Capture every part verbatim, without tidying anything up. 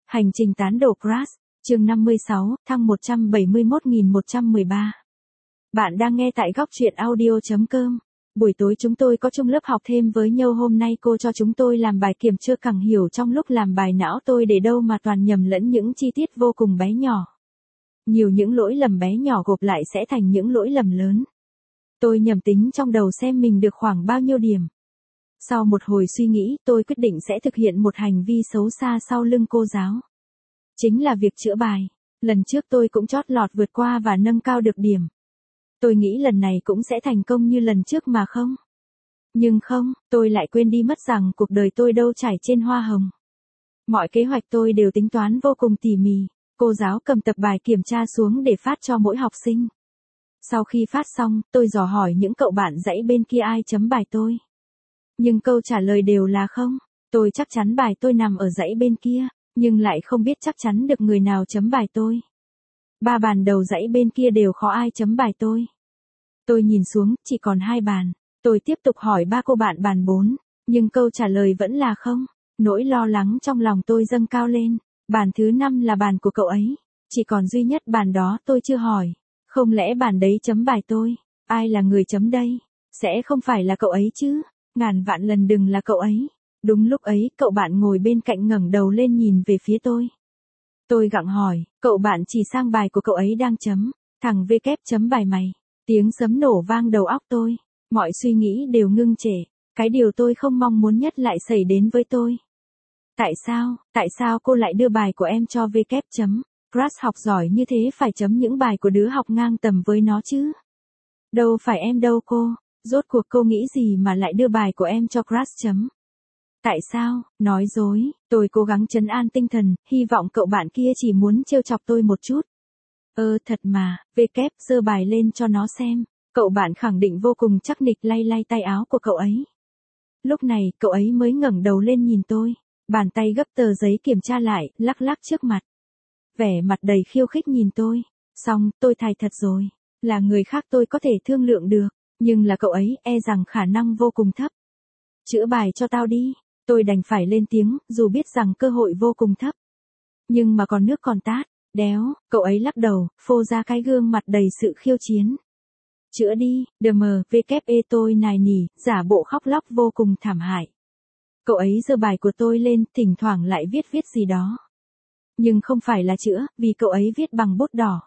Hành trình tán đổ Crush, chương năm mươi sáu, thăng một trăm bảy mươi mốt nghìn một trăm mười ba. Bạn đang nghe tại góc truyện audio.com. Buổi tối chúng tôi có chung lớp học thêm với nhau, hôm nay cô cho chúng tôi làm bài kiểm chưa càng hiểu trong lúc làm bài não tôi để đâu mà toàn nhầm lẫn những chi tiết vô cùng bé nhỏ. Nhiều những lỗi lầm bé nhỏ gộp lại sẽ thành những lỗi lầm lớn. Tôi nhầm tính trong đầu xem mình được khoảng bao nhiêu điểm. Sau một hồi suy nghĩ, tôi quyết định sẽ thực hiện một hành vi xấu xa sau lưng cô giáo. Chính là việc chữa bài. Lần trước tôi cũng chót lọt vượt qua và nâng cao được điểm. Tôi nghĩ lần này cũng sẽ thành công như lần trước mà không. Nhưng không, tôi lại quên đi mất rằng cuộc đời tôi đâu trải trên hoa hồng. Mọi kế hoạch tôi đều tính toán vô cùng tỉ mỉ. Cô giáo cầm tập bài kiểm tra xuống để phát cho mỗi học sinh. Sau khi phát xong, tôi dò hỏi những cậu bạn dãy bên kia ai chấm bài tôi. Nhưng câu trả lời đều là không. Tôi chắc chắn bài tôi nằm ở dãy bên kia, nhưng lại không biết chắc chắn được người nào chấm bài tôi. Ba bàn đầu dãy bên kia đều khó ai chấm bài tôi. Tôi nhìn xuống, chỉ còn hai bàn. Tôi tiếp tục hỏi ba cô bạn bàn bốn, nhưng câu trả lời vẫn là không. Nỗi lo lắng trong lòng tôi dâng cao lên. Bàn thứ năm là bàn của cậu ấy. Chỉ còn duy nhất bàn đó tôi chưa hỏi. Không lẽ bàn đấy chấm bài tôi? Ai là người chấm đây? Sẽ không phải là cậu ấy chứ? Ngàn vạn lần đừng là cậu ấy. Đúng lúc ấy, cậu bạn ngồi bên cạnh ngẩng đầu lên nhìn về phía tôi. Tôi gặng hỏi, cậu bạn chỉ sang bài của cậu ấy đang chấm. Thằng V kép chấm bài mày. Tiếng sấm nổ vang đầu óc tôi. Mọi suy nghĩ đều ngưng trệ. Cái điều tôi không mong muốn nhất lại xảy đến với tôi. Tại sao, tại sao cô lại đưa bài của em cho V kép chấm? Crush học giỏi như thế phải chấm những bài của đứa học ngang tầm với nó chứ? Đâu phải em đâu cô. Rốt cuộc cô nghĩ gì mà lại đưa bài của em cho Crush chấm? Tại sao? Nói dối. Tôi cố gắng trấn an tinh thần, hy vọng cậu bạn kia chỉ muốn trêu chọc tôi một chút. Ơ thật mà, V kép giơ bài lên cho nó xem. Cậu bạn khẳng định vô cùng chắc nịch lay lay tay áo của cậu ấy. Lúc này, cậu ấy mới ngẩng đầu lên nhìn tôi. Bàn tay gấp tờ giấy kiểm tra lại, lắc lắc trước mặt. Vẻ mặt đầy khiêu khích nhìn tôi. Xong, tôi thài thật rồi. Là người khác tôi có thể thương lượng được. Nhưng là cậu ấy, e rằng khả năng vô cùng thấp. Chữa bài cho tao đi. Tôi đành phải lên tiếng, dù biết rằng cơ hội vô cùng thấp. Nhưng mà còn nước còn tát. Đéo, cậu ấy lắc đầu, phô ra cái gương mặt đầy sự khiêu chiến. Chữa đi, đờ mờ, V kép e tôi nài nỉ, giả bộ khóc lóc vô cùng thảm hại. Cậu ấy giơ bài của tôi lên, thỉnh thoảng lại viết viết gì đó. Nhưng không phải là chữa, vì cậu ấy viết bằng bút đỏ.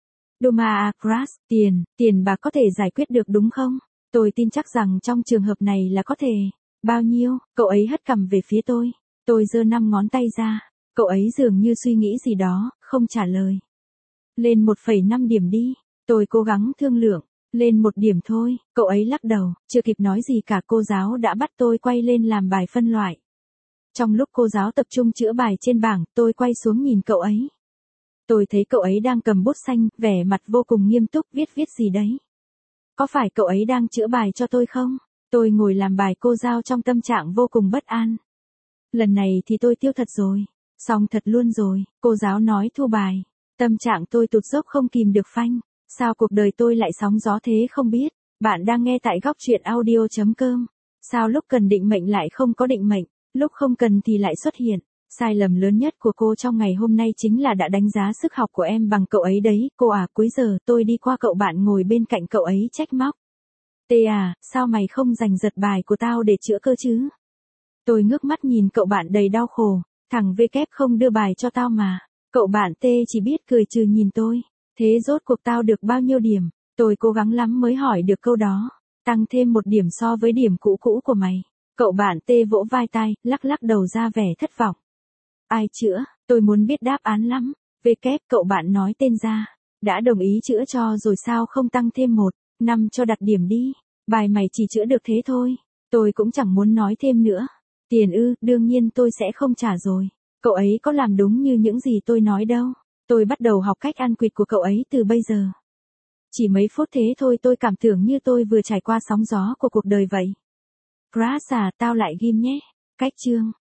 Doma Crush, tiền, tiền bạc có thể giải quyết được đúng không? Tôi tin chắc rằng trong trường hợp này là có thể. Bao nhiêu? Cậu ấy hất cằm về phía tôi. Tôi giơ năm ngón tay ra. Cậu ấy dường như suy nghĩ gì đó, không trả lời. Lên một phẩy năm điểm đi. Tôi cố gắng thương lượng. Lên một điểm thôi. Cậu ấy lắc đầu. Chưa kịp nói gì cả, cô giáo đã bắt tôi quay lên làm bài phân loại. Trong lúc cô giáo tập trung chữa bài trên bảng, tôi quay xuống nhìn cậu ấy. Tôi thấy cậu ấy đang cầm bút xanh, vẻ mặt vô cùng nghiêm túc, viết viết gì đấy. Có phải cậu ấy đang chữa bài cho tôi không? Tôi ngồi làm bài cô giao trong tâm trạng vô cùng bất an. Lần này thì tôi tiêu thật rồi. Xong thật luôn rồi, cô giáo nói thu bài. Tâm trạng tôi tụt dốc không kìm được phanh. Sao cuộc đời tôi lại sóng gió thế không biết. Bạn đang nghe tại góc truyện audio.com. Sao lúc cần định mệnh lại không có định mệnh, lúc không cần thì lại xuất hiện. Sai lầm lớn nhất của cô trong ngày hôm nay chính là đã đánh giá sức học của em bằng cậu ấy đấy. Cô à, cuối giờ tôi đi qua cậu bạn ngồi bên cạnh cậu ấy trách móc. Tê à, sao mày không giành giật bài của tao để chữa cơ chứ? Tôi ngước mắt nhìn cậu bạn đầy đau khổ. Thằng V kép không đưa bài cho tao mà. Cậu bạn T chỉ biết cười trừ nhìn tôi. Thế rốt cuộc tao được bao nhiêu điểm? Tôi cố gắng lắm mới hỏi được câu đó. Tăng thêm một điểm so với điểm cũ cũ của mày. Cậu bạn T vỗ vai tay, lắc lắc đầu ra vẻ thất vọng. Ai chữa? Tôi muốn biết đáp án lắm. V kép, cậu bạn nói tên ra. Đã đồng ý chữa cho rồi sao không tăng thêm một, năm cho đặt điểm đi. Bài mày chỉ chữa được thế thôi. Tôi cũng chẳng muốn nói thêm nữa. Tiền ư, đương nhiên tôi sẽ không trả rồi. Cậu ấy có làm đúng như những gì tôi nói đâu. Tôi bắt đầu học cách ăn quỵt của cậu ấy từ bây giờ. Chỉ mấy phút thế thôi tôi cảm tưởng như tôi vừa trải qua sóng gió của cuộc đời vậy. Crush à, tao lại ghim nhé. Cách chương.